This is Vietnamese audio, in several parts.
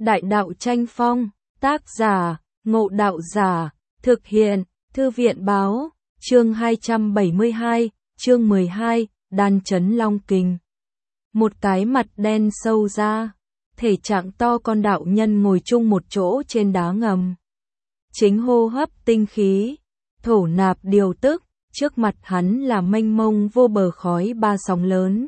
Đại đạo tranh phong, tác giả, Ngộ Đạo Giả, thực hiện, Thư viện báo, chương 272, chương 12, đan chấn long kình. Một cái mặt đen sâu ra, thể trạng to con đạo nhân ngồi chung một chỗ trên đá ngầm. Chính hô hấp tinh khí, thổ nạp điều tức, trước mặt hắn là mênh mông vô bờ khói ba sóng lớn.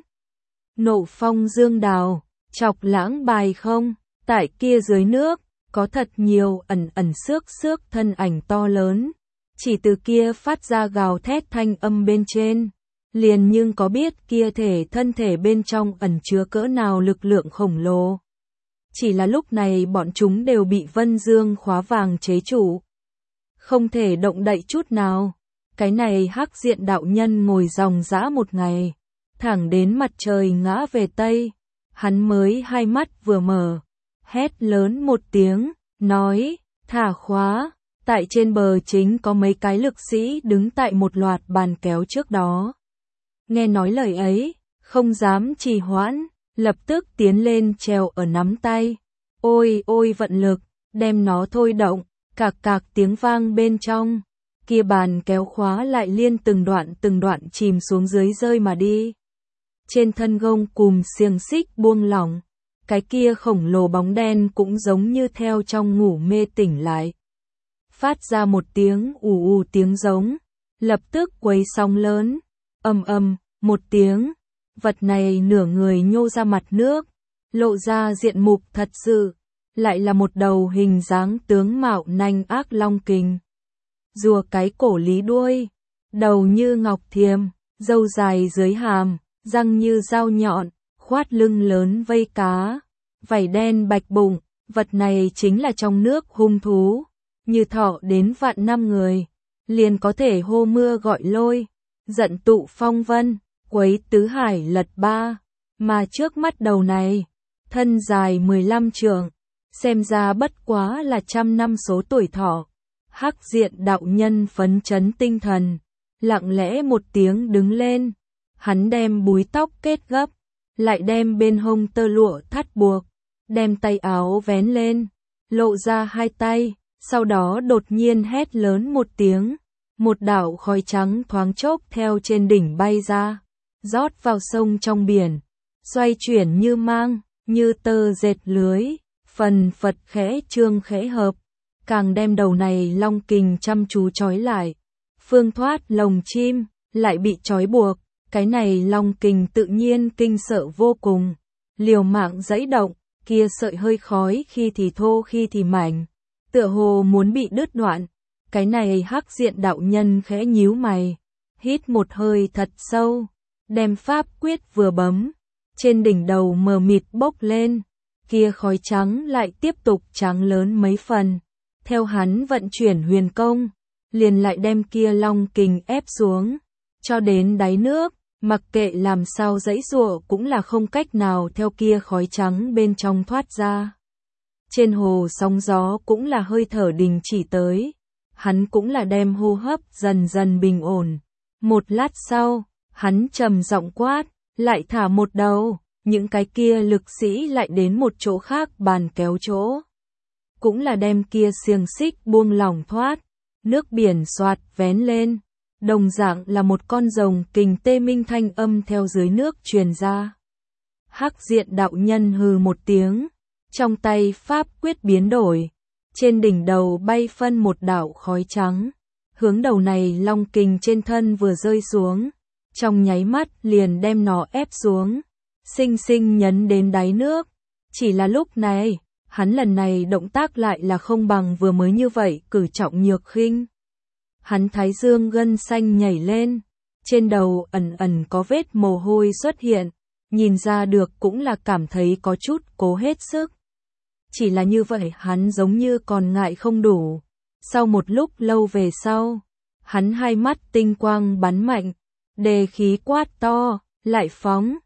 Nộ phong dương đào, chọc lãng bài không, tại kia dưới nước, có thật nhiều ẩn ẩn xước thân ảnh to lớn. Chỉ từ kia phát ra gào thét thanh âm bên trên, liền nhưng có biết kia thân thể bên trong ẩn chứa cỡ nào lực lượng khổng lồ. Chỉ là lúc này bọn chúng đều bị Vân Dương khóa vàng chế trụ, không thể động đậy chút nào. Cái này hắc diện đạo nhân ngồi dòng dã một ngày, thẳng đến mặt trời ngã về Tây, hắn mới hai mắt vừa mở, hét lớn một tiếng, nói, thả khóa. Tại trên bờ chính có mấy cái lực sĩ đứng tại một loạt bàn kéo trước đó. Nghe nói lời ấy, không dám trì hoãn, lập tức tiến lên trèo ở nắm tay. Ôi ôi vận lực, đem nó thôi động, cạc cạc tiếng vang bên trong. Kia bàn kéo khóa lại liên từng đoạn chìm xuống dưới rơi mà đi. Trên thân gông cùm xiềng xích buông lỏng, cái kia khổng lồ bóng đen cũng giống như theo trong ngủ mê tỉnh lại. Phát ra một tiếng ù tiếng giống, lập tức quấy sóng lớn, ầm một tiếng, vật này nửa người nhô ra mặt nước, lộ ra diện mục thật sự, lại là một đầu hình dáng tướng mạo nanh ác long kình. Rùa cái cổ lý đuôi, đầu như ngọc thiềm, râu dài dưới hàm, răng như dao nhọn, khoát lưng lớn vây cá, vảy đen bạch bụng, vật này chính là trong nước hung thú. Như thọ đến vạn năm người, liền có thể hô mưa gọi lôi, giận tụ phong vân, quấy tứ hải lật ba. Mà trước mắt đầu này, thân dài 15 trượng, xem ra bất quá là 100 năm số tuổi thọ. Hắc diện đạo nhân phấn chấn tinh thần, lặng lẽ một tiếng đứng lên, hắn đem búi tóc kết gấp, lại đem bên hông tơ lụa thắt buộc, đem tay áo vén lên, lộ ra hai tay. Sau đó đột nhiên hét lớn một tiếng, một đạo khói trắng thoáng chốc theo trên đỉnh bay ra, rót vào sông trong biển, xoay chuyển như mang, như tơ dệt lưới, phần phật khẽ trương khẽ hợp, càng đem đầu này long kình chăm chú trói lại. Phương thoát lồng chim, lại bị trói buộc, cái này long kình tự nhiên kinh sợ vô cùng, liều mạng giãy động, kia sợi hơi khói khi thì thô khi thì mảnh. Tựa hồ muốn bị đứt đoạn, cái này hắc diện đạo nhân khẽ nhíu mày, hít một hơi thật sâu, đem pháp quyết vừa bấm, trên đỉnh đầu mờ mịt bốc lên, kia khói trắng lại tiếp tục trắng lớn mấy phần, theo hắn vận chuyển huyền công, liền lại đem kia long kình ép xuống, cho đến đáy nước, mặc kệ làm sao giãy giụa cũng là không cách nào theo kia khói trắng bên trong thoát ra. Trên hồ sóng gió cũng là hơi thở đình chỉ tới, hắn cũng là đem hô hấp dần dần bình ổn. Một lát sau, hắn trầm giọng quát, lại thả một đầu, những cái kia lực sĩ lại đến một chỗ khác bàn kéo chỗ. Cũng là đem kia xiềng xích buông lỏng thoát, nước biển xoạt vén lên, đồng dạng là một con rồng kình tê minh thanh âm theo dưới nước truyền ra. Hắc diện đạo nhân hừ một tiếng. Trong tay pháp quyết biến đổi, trên đỉnh đầu bay phân một đạo khói trắng, hướng đầu này long kình trên thân vừa rơi xuống, trong nháy mắt liền đem nó ép xuống, xinh xinh nhấn đến đáy nước. Chỉ là lúc này, hắn lần này động tác lại là không bằng vừa mới như vậy cử trọng nhược khinh. Hắn thái dương gân xanh nhảy lên, trên đầu ẩn ẩn có vết mồ hôi xuất hiện, nhìn ra được cũng là cảm thấy có chút cố hết sức. Chỉ là như vậy hắn giống như còn ngại không đủ. Sau một lúc lâu về sau, hắn hai mắt tinh quang bắn mạnh, đề khí quát to, lại phóng,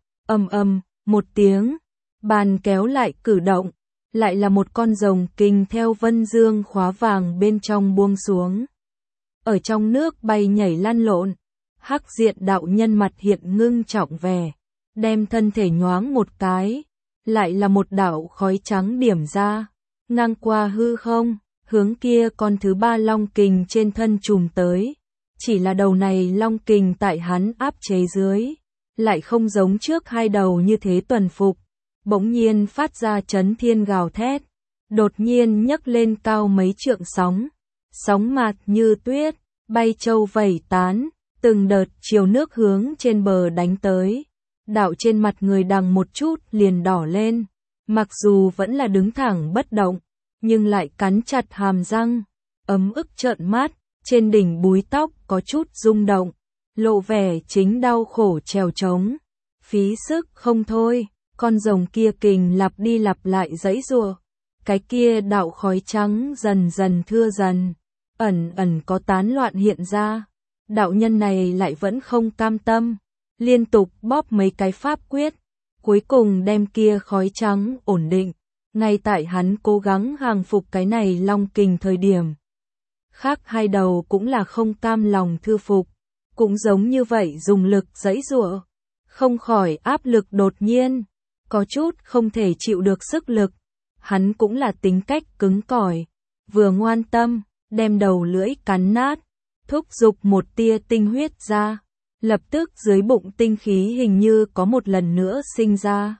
một tiếng, bàn kéo lại cử động, lại là một con rồng kình theo Vân Dương khóa vàng bên trong buông xuống. Ở trong nước bay nhảy lăn lộn, hắc diện đạo nhân mặt hiện ngưng trọng vẻ, đem thân thể nhoáng một cái. Lại là một đạo khói trắng điểm ra, ngang qua hư không, hướng kia con thứ ba long kình trên thân trùm tới. Chỉ là đầu này long kình tại hắn áp chế dưới, lại không giống trước hai đầu như thế tuần phục, bỗng nhiên phát ra chấn thiên gào thét, đột nhiên nhấc lên cao mấy trượng sóng, sóng mạt như tuyết, bay châu vẩy tán, từng đợt chiều nước hướng trên bờ đánh tới. Đạo trên mặt người đằng một chút liền đỏ lên, mặc dù vẫn là đứng thẳng bất động, nhưng lại cắn chặt hàm răng, ấm ức trợn mắt, trên đỉnh búi tóc có chút rung động, lộ vẻ chính đau khổ trèo trống, phí sức không thôi. Con rồng kia kình lặp đi lặp lại giãy giụa, cái kia đạo khói trắng dần dần thưa dần, ẩn ẩn có tán loạn hiện ra. Đạo nhân này lại vẫn không cam tâm, liên tục bóp mấy cái pháp quyết, cuối cùng đem kia khói trắng ổn định. Ngay tại hắn cố gắng hàng phục cái này long kình thời điểm, khác hai đầu cũng là không cam lòng thư phục, cũng giống như vậy dùng lực giãy giụa, không khỏi áp lực đột nhiên, có chút không thể chịu được sức lực. Hắn cũng là tính cách cứng cỏi, vừa ngoan tâm, đem đầu lưỡi cắn nát, thúc giục một tia tinh huyết ra, lập tức dưới bụng tinh khí hình như có một lần nữa sinh ra.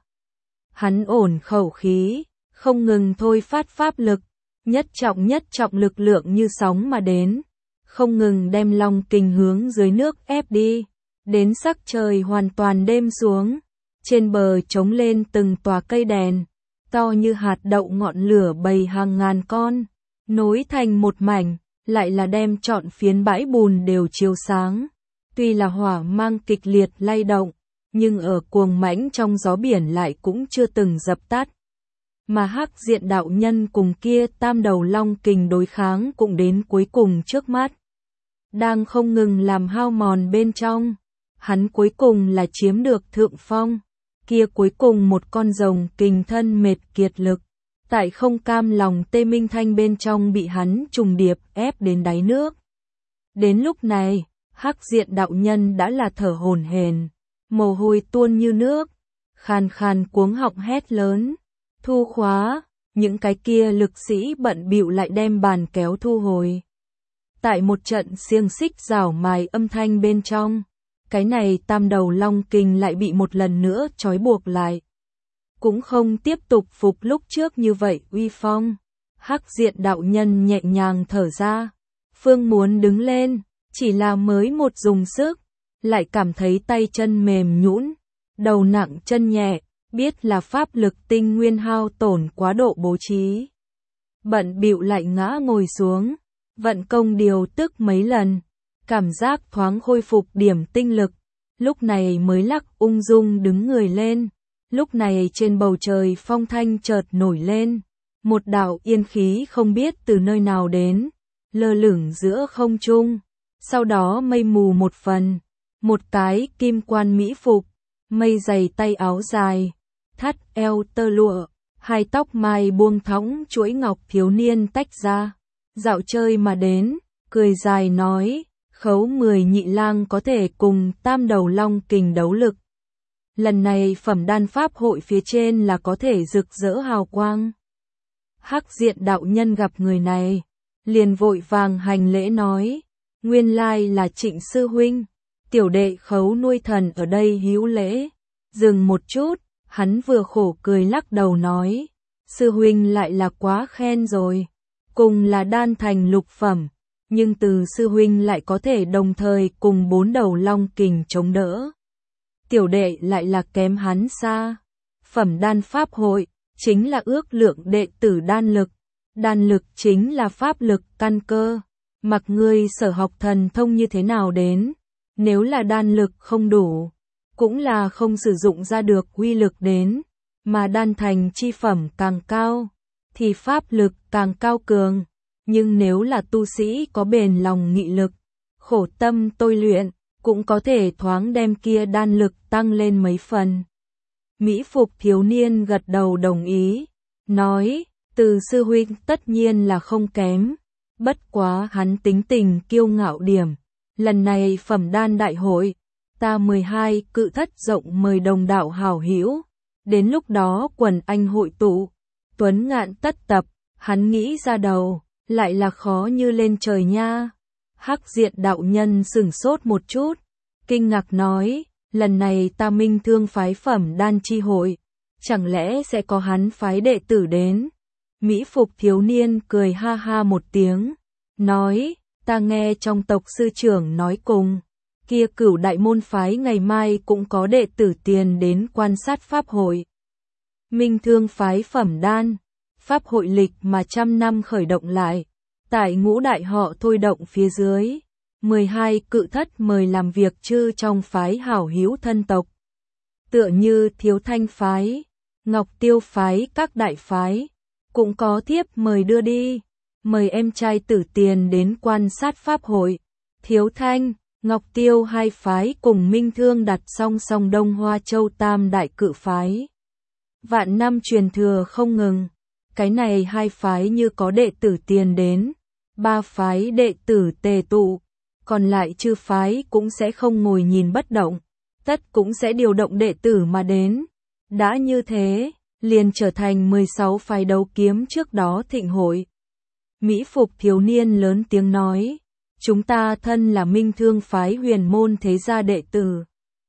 Hắn ổn khẩu khí, không ngừng thôi phát pháp lực, nhất trọng lực lượng như sóng mà đến, không ngừng đem long kình hướng dưới nước ép đi, đến sắc trời hoàn toàn đêm xuống, trên bờ trống lên từng tòa cây đèn, to như hạt đậu ngọn lửa bầy hàng ngàn con, nối thành một mảnh, lại là đem trọn phiến bãi bùn đều chiếu sáng. Tuy là hỏa mang kịch liệt lay động, nhưng ở cuồng mãnh trong gió biển lại cũng chưa từng dập tắt. Mà Hắc Diện đạo nhân cùng kia tam đầu long kình đối kháng cũng đến cuối cùng trước mắt. Đang không ngừng làm hao mòn bên trong, hắn cuối cùng là chiếm được thượng phong. Kia cuối cùng một con rồng kình thân mệt kiệt lực, tại không cam lòng tê minh thanh bên trong bị hắn trùng điệp ép đến đáy nước. Đến lúc này, Hắc Diện đạo nhân đã là thở hổn hển, mồ hôi tuôn như nước, khàn khàn cuống họng hét lớn, thu khóa, những cái kia lực sĩ bận bịu lại đem bàn kéo thu hồi. Tại một trận xiềng xích rảo mài âm thanh bên trong, cái này tam đầu long kình lại bị một lần nữa trói buộc lại. Cũng không tiếp tục phục lúc trước như vậy uy phong. Hắc Diện đạo nhân nhẹ nhàng thở ra, phương muốn đứng lên, chỉ là mới một dùng sức, lại cảm thấy tay chân mềm nhũn, đầu nặng chân nhẹ, biết là pháp lực tinh nguyên hao tổn quá độ bố trí. Bận bịu lại ngã ngồi xuống, vận công điều tức mấy lần, cảm giác thoáng khôi phục điểm tinh lực, lúc này mới lắc ung dung đứng người lên. Lúc này trên bầu trời phong thanh chợt nổi lên, một đạo yên khí không biết từ nơi nào đến, lơ lửng giữa không trung, sau đó mây mù một phần, một cái kim quan mỹ phục, mây dày tay áo dài, thắt eo tơ lụa, hai tóc mai buông thõng chuỗi ngọc thiếu niên tách ra, dạo chơi mà đến, cười dài nói, khấu 10 nhị lang có thể cùng tam đầu long kình đấu lực. Lần này phẩm đan pháp hội phía trên là có thể rực rỡ hào quang. Hắc Diện đạo nhân gặp người này, liền vội vàng hành lễ nói, nguyên lai là Trịnh sư huynh, tiểu đệ khấu nuôi thần ở đây hữu lễ. Dừng một chút, hắn vừa khổ cười lắc đầu nói, sư huynh lại là quá khen rồi, cùng là đan thành lục phẩm, nhưng từ sư huynh lại có thể đồng thời cùng 4 đầu long kình chống đỡ. Tiểu đệ lại là kém hắn xa. Phẩm đan pháp hội, chính là ước lượng đệ tử đan lực chính là pháp lực căn cơ, mặc ngươi sở học thần thông như thế nào đến, nếu là đan lực không đủ, cũng là không sử dụng ra được uy lực đến, mà đan thành chi phẩm càng cao, thì pháp lực càng cao cường, nhưng nếu là tu sĩ có bền lòng nghị lực, khổ tâm tôi luyện, cũng có thể thoáng đem kia đan lực tăng lên mấy phần. Mỹ phục thiếu niên gật đầu đồng ý, nói, từ sư huynh tất nhiên là không kém, bất quá hắn tính tình kiêu ngạo điểm. Lần này phẩm đan đại hội, ta 12 cự thất rộng mời đồng đạo hảo hữu, đến lúc đó quần anh hội tụ, tuấn ngạn tất tập, Hắn nghĩ ra đầu, lại là khó như lên trời nha. Hắc Diện đạo nhân sửng sốt một chút, kinh ngạc nói, lần này ta Minh Thương phái Phẩm Đan chi hội, chẳng lẽ sẽ có hắn phái đệ tử đến? Mỹ phục thiếu niên cười ha ha một tiếng, nói, ta nghe trong tộc sư trưởng nói cùng, kia Cửu đại môn phái ngày mai cũng có đệ tử tiền đến quan sát pháp hội. Minh Thương phái Phẩm Đan, pháp hội lịch mà 100 năm khởi động lại, tại Ngũ đại họ thôi động phía dưới, 12 cự thất mời làm việc chư trong phái hảo hữu thân tộc. Tựa như Thiếu Thanh phái, Ngọc Tiêu phái các đại phái, cũng có thiếp mời đưa đi, mời em trai Tử Tiền đến quan sát pháp hội. Thiếu Thanh, Ngọc Tiêu hai phái cùng Minh Thương đặt song song Đông Hoa Châu tam đại cự phái. Vạn năm truyền thừa không ngừng, cái này hai phái như có đệ tử tiền đến, ba phái đệ tử tề tụ, còn lại chư phái cũng sẽ không ngồi nhìn bất động, tất cũng sẽ điều động đệ tử mà đến. Đã như thế, liền trở thành 16 phái đấu kiếm trước đó thịnh hội. Mỹ phục thiếu niên lớn tiếng nói, chúng ta thân là Minh Thương phái huyền môn thế gia đệ tử.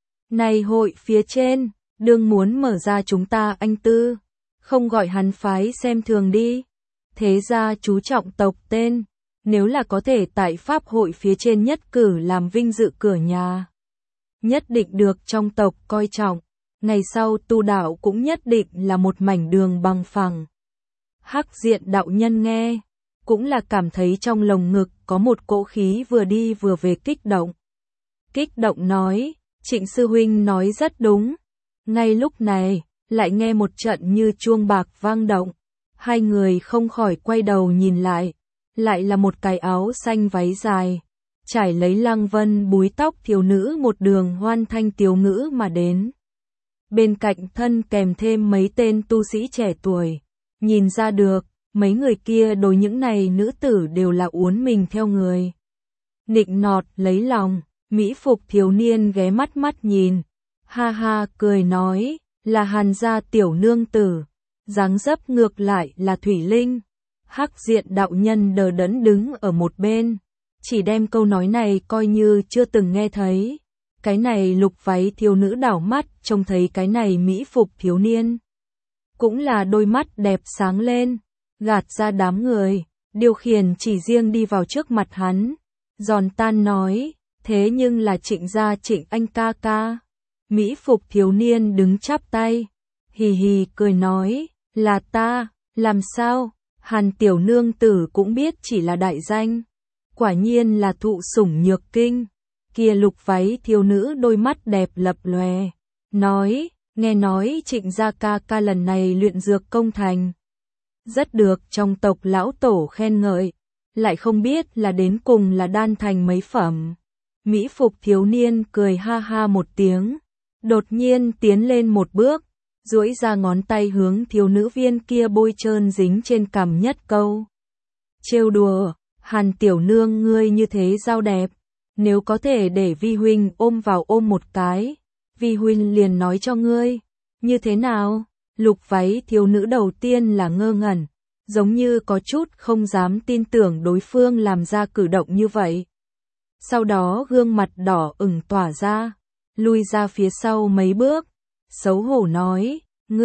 Này hội phía trên, đương muốn mở ra chúng ta anh tư, không gọi hắn phái xem thường đi. Thế gia chú trọng tộc tên, nếu là có thể tại pháp hội phía trên nhất cử làm vinh dự cửa nhà, nhất định được trong tộc coi trọng, ngày sau tu đạo cũng nhất định là một mảnh đường bằng phẳng. Hắc Diện đạo nhân nghe, cũng là cảm thấy trong lồng ngực có một cỗ khí vừa đi vừa về kích động. Kích động nói, Trịnh sư huynh nói rất đúng. Ngay lúc này, lại nghe một trận như chuông bạc vang động. Hai người không khỏi quay đầu nhìn lại là một cái áo xanh váy dài, trải lấy lăng vân búi tóc thiếu nữ một đường hoan thanh tiếu ngữ mà đến. Bên cạnh thân kèm thêm mấy tên tu sĩ trẻ tuổi, nhìn ra được, mấy người kia đối những này nữ tử đều là uốn mình theo người. Nịnh nọt lấy lòng, Mỹ phục thiếu niên ghé mắt nhìn, ha ha cười nói, là Hàn gia tiểu nương tử, dáng dấp ngược lại là Thủy Linh. Hắc Diện đạo nhân đờ đẫn đứng ở một bên, chỉ đem câu nói này coi như chưa từng nghe thấy. Cái này lục váy thiếu nữ đảo mắt trông thấy cái này Mỹ phục thiếu niên, cũng là đôi mắt đẹp sáng lên, gạt ra đám người, điều khiển chỉ riêng đi vào trước mặt hắn, giòn tan nói, thế nhưng là Trịnh gia Trịnh anh ca ca. Mỹ phục thiếu niên đứng chắp tay, hì hì cười nói, là ta, làm sao? Hàn tiểu nương tử cũng biết chỉ là đại danh, quả nhiên là thụ sủng nhược kinh. Kia lục váy thiếu nữ đôi mắt đẹp lập lòe, nói, nghe nói Trịnh gia ca ca lần này luyện dược công thành, rất được trong tộc lão tổ khen ngợi, lại không biết là đến cùng là đan thành mấy phẩm. Mỹ phục thiếu niên cười ha ha một tiếng, đột nhiên tiến lên một bước, duỗi ra ngón tay hướng thiếu nữ viên kia bôi trơn dính trên cằm nhất câu. Trêu đùa, Hàn tiểu nương ngươi như thế giao đẹp, nếu có thể để vi huynh ôm vào ôm một cái, vi huynh liền nói cho ngươi, như thế nào? Lục váy thiếu nữ đầu tiên là ngơ ngẩn, giống như có chút không dám tin tưởng đối phương làm ra cử động như vậy. Sau đó gương mặt đỏ ửng tỏa ra, lui ra phía sau mấy bước, xấu hổ nói,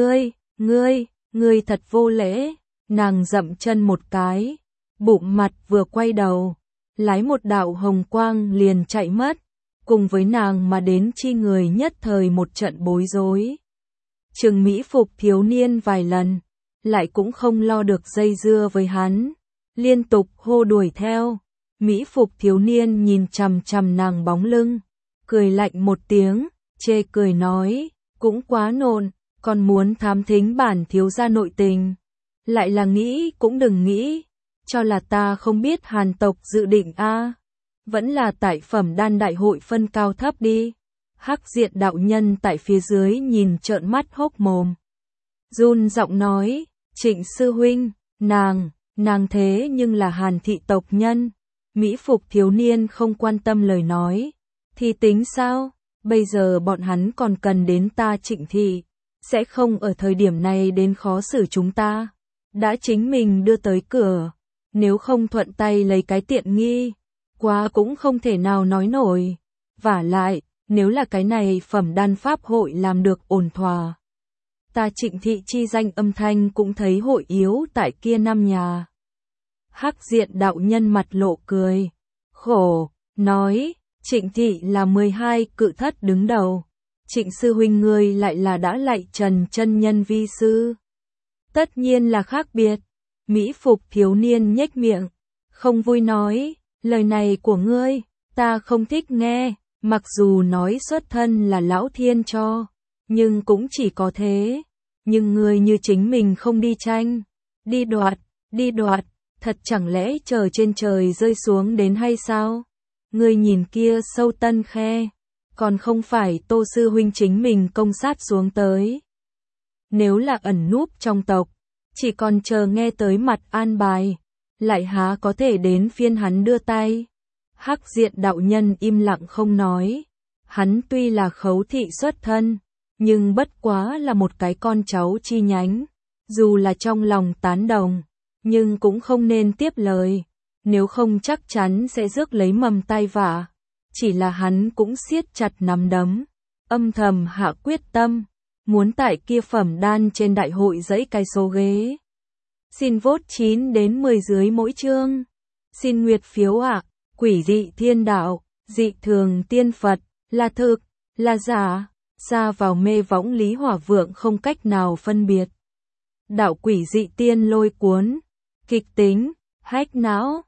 ngươi thật vô lễ. Nàng dậm chân một cái, bụng mặt vừa quay đầu, lái một đạo hồng quang liền chạy mất, cùng với nàng mà đến chi người nhất thời một trận bối rối. Trừng Mỹ phục thiếu niên vài lần, lại cũng không lo được dây dưa với hắn, liên tục hô đuổi theo. Mỹ phục thiếu niên nhìn chằm chằm nàng bóng lưng, cười lạnh một tiếng, chê cười nói, cũng quá nộn, còn muốn thám thính bản thiếu gia nội tình. Lại là nghĩ cũng đừng nghĩ, cho là ta không biết Hàn tộc dự định a, vẫn là tại Phẩm Đan đại hội phân cao thấp đi. Hắc Diện đạo nhân tại phía dưới nhìn trợn mắt hốc mồm, run giọng nói, Trịnh sư huynh, nàng thế nhưng là Hàn thị tộc nhân. Mỹ phục thiếu niên không quan tâm lời nói, thì tính sao, bây giờ bọn hắn còn cần đến ta Trịnh thị, sẽ không ở thời điểm này đến khó xử chúng ta. đã chính mình đưa tới cửa, nếu không thuận tay lấy cái tiện nghi, quá cũng không thể nào nói nổi. Vả lại, nếu là cái này phẩm đan pháp hội làm được ổn thỏa, ta Trịnh Thị chi danh âm thanh cũng thấy hội yếu tại kia năm nhà. Hắc Diện đạo nhân mặt lộ cười, khổ, nói, Trịnh Thị là 12 cự thất đứng đầu. Trịnh sư huynh ngươi lại là đã lạy Trần chân nhân vi sư. Tất nhiên là khác biệt. Mỹ phục thiếu niên nhếch miệng, không vui nói, lời này của ngươi, ta không thích nghe, mặc dù nói xuất thân là lão thiên cho, nhưng cũng chỉ có thế. Nhưng ngươi như chính mình không đi tranh, đi đoạt, thật chẳng lẽ chờ trên trời rơi xuống đến hay sao? Ngươi nhìn kia sâu tân khe, còn không phải Tô sư huynh chính mình công sát xuống tới. Nếu là ẩn núp trong tộc, chỉ còn chờ nghe tới mặt an bài, lại há có thể đến phiên hắn đưa tay. Hắc Diện đạo nhân im lặng không nói, hắn tuy là khấu thị xuất thân, nhưng bất quá là một cái con cháu chi nhánh, dù là trong lòng tán đồng, nhưng cũng không nên tiếp lời, nếu không chắc chắn sẽ rước lấy mầm tai vạ. Chỉ là hắn cũng siết chặt nắm đấm, âm thầm hạ quyết tâm, muốn tại kia phẩm đan trên đại hội dãy cái số ghế. Xin vote 9 đến 10 dưới mỗi chương. Xin nguyệt phiếu ạ. Quỷ dị thiên đạo, dị thường tiên Phật, là thực, là giả, xa vào mê võng Lý Hỏa Vượng không cách nào phân biệt. Đạo quỷ dị tiên lôi cuốn, kịch tính, hách não,